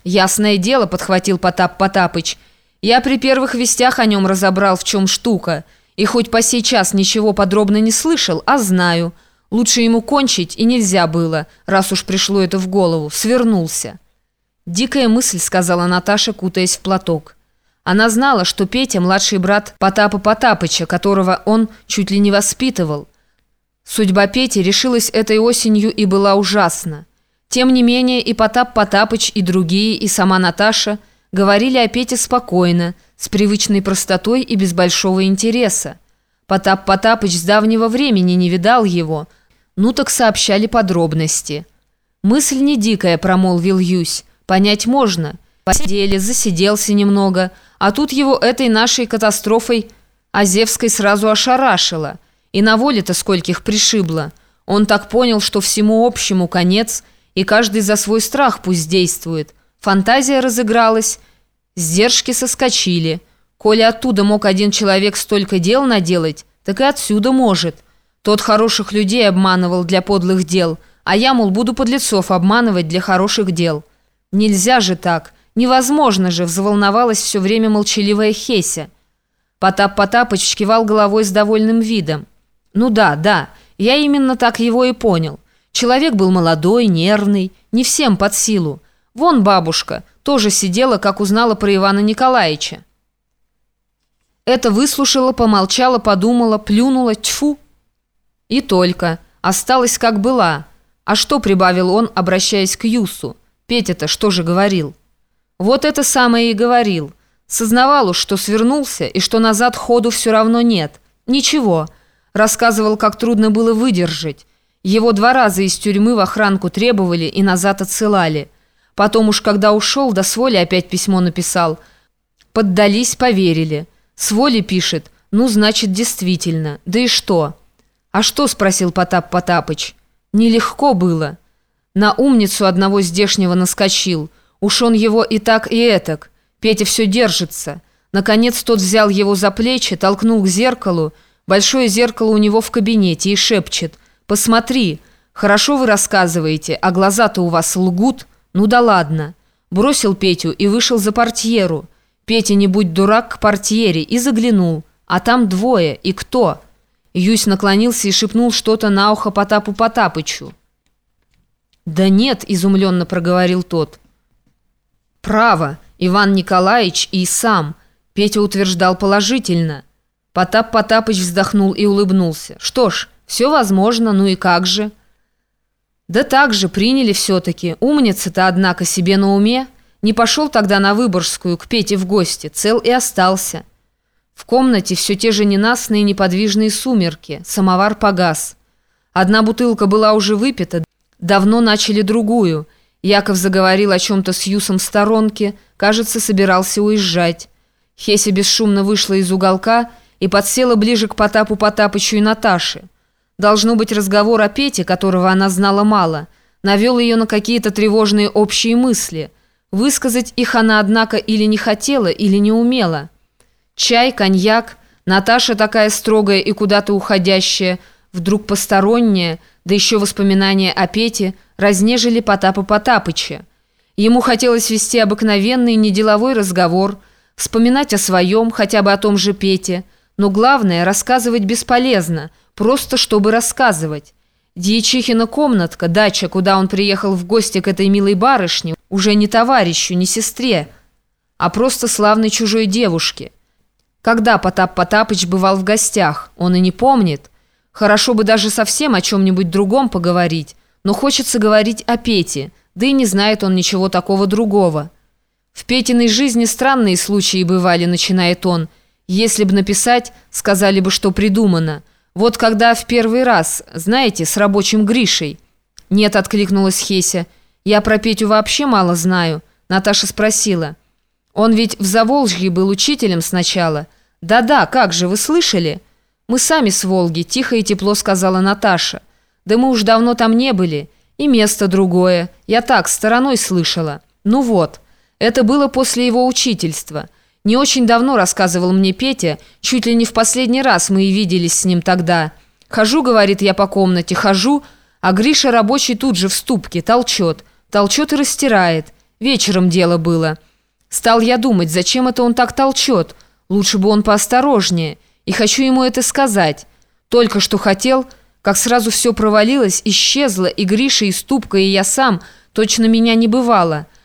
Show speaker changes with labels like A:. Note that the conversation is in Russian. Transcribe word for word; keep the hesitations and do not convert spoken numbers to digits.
A: «Ясное дело», — подхватил Потап Потапыч. «Я при первых вестях о нем разобрал, в чем штука, и хоть по сей час ничего подробно не слышал, а знаю. Лучше ему кончить и нельзя было, раз уж пришло это в голову. Свернулся». «Дикая мысль», — сказала Наташа, кутаясь в платок. Она знала, что Петя — младший брат Потапа Потапыча, которого он чуть ли не воспитывал. Судьба Пети решилась этой осенью и была ужасна. Тем не менее и Потап Потапыч, и другие, и сама Наташа говорили о Пете спокойно, с привычной простотой и без большого интереса. Потап Потапыч с давнего времени не видал его, ну так сообщали подробности. «Мысль не дикая», — промолвил Юсь, — «понять можно. Посидели, засиделся немного, а тут его этой нашей катастрофой Озевской сразу ошарашило. И на воле-то скольких пришибло. Он так понял, что всему общему конец, и каждый за свой страх пусть действует. Фантазия разыгралась, сдержки соскочили. Коли оттуда мог один человек столько дел наделать, так и отсюда может. Тот хороших людей обманывал для подлых дел, а я, мол, буду подлецов обманывать для хороших дел. Нельзя же так, невозможно же», — взволновалась все время молчаливая Хеся. Потап Потапыч кивал головой с довольным видом. «Ну да, да, я именно так его и понял. Человек был молодой, нервный, не всем под силу. Вон бабушка тоже сидела, как узнала про Ивана Николаевича. Это выслушала, помолчала, подумала, плюнула, тьфу. И только. Осталась как была. А что, прибавил он, обращаясь к Юсу, Петя-то что же говорил?» «Вот это самое и говорил. Сознавал уж, что свернулся, и что назад ходу все равно нет. Ничего». Рассказывал, как трудно было выдержать. Его два раза из тюрьмы в охранку требовали и назад отсылали. Потом уж когда ушел, да с воли опять письмо написал. Поддались, поверили. С воли пишет, ну, значит, действительно. Да и что? «А что?» — спросил Потап Потапыч. «Нелегко было. На умницу одного здешнего наскочил. Уж он его и так, и этак. Петя все держится. Наконец тот взял его за плечи, толкнул к зеркалу. Большое зеркало у него в кабинете и шепчет: «Посмотри, хорошо вы рассказываете, а глаза-то у вас лгут. Ну да ладно». Бросил Петю и вышел за портьеру. Петя, не будь дурак, к портьере и заглянул. А там двое. И кто? Юсь наклонился и шепнул что-то на ухо Потапу Потапычу. «Да нет», — изумленно проговорил тот. «Право, Иван Николаевич и сам». Петя утверждал положительно. Потап Потапыч вздохнул и улыбнулся. «Что ж, все возможно, ну и как же?» «Да так же, приняли все-таки. Умница-то, однако, себе на уме. Не пошел тогда на Выборгскую к Пете в гости, цел и остался». В комнате все те же ненастные неподвижные сумерки. Самовар погас. Одна бутылка была уже выпита, давно начали другую. Яков заговорил о чем-то с Юсом в сторонке, кажется, собирался уезжать. Хеся бесшумно вышла из уголка и подсела ближе к Потапу Потапычу и Наташе. Должно быть, разговор о Пете, которого она знала мало, навел ее на какие-то тревожные общие мысли. Высказать их она, однако, или не хотела, или не умела. Чай, коньяк, Наташа такая строгая и куда-то уходящая, вдруг посторонняя, да еще воспоминания о Пете разнежили Потапа Потапыча. Ему хотелось вести обыкновенный неделовой разговор, вспоминать о своем, хотя бы о том же Пете, но главное, рассказывать бесполезно, просто чтобы рассказывать. Дьячихина комнатка, дача, куда он приехал в гости к этой милой барышне, уже не товарищу, не сестре, а просто славной чужой девушке. Когда Потап Потапыч бывал в гостях, он и не помнит. Хорошо бы даже совсем о чем-нибудь другом поговорить, но хочется говорить о Пете, да и не знает он ничего такого другого. В Петиной жизни странные случаи бывали, начинает он. Если бы написать, сказали бы, что придумано. Вот когда в первый раз, знаете, с рабочим Гришей. «Нет», — откликнулась Хеся, — «я про Петю вообще мало знаю». Наташа спросила: «Он ведь в Заволжье был учителем сначала?» «Да-да, как же, вы слышали?» «Мы сами с Волги», — тихо и тепло сказала Наташа. «Да мы уж давно там не были. И место другое. Я так, стороной слышала. Ну вот, это было после его учительства. Не очень давно, рассказывал мне Петя, чуть ли не в последний раз мы и виделись с ним тогда. Хожу, говорит, я по комнате, хожу, а Гриша рабочий тут же в ступке толчет, толчет и растирает. Вечером дело было. Стал я думать, зачем это он так толчет? Лучше бы он поосторожнее. И хочу ему это сказать. Только что хотел, как сразу все провалилось, исчезло, и Гриша, и Ступка, и я сам, точно меня не бывало.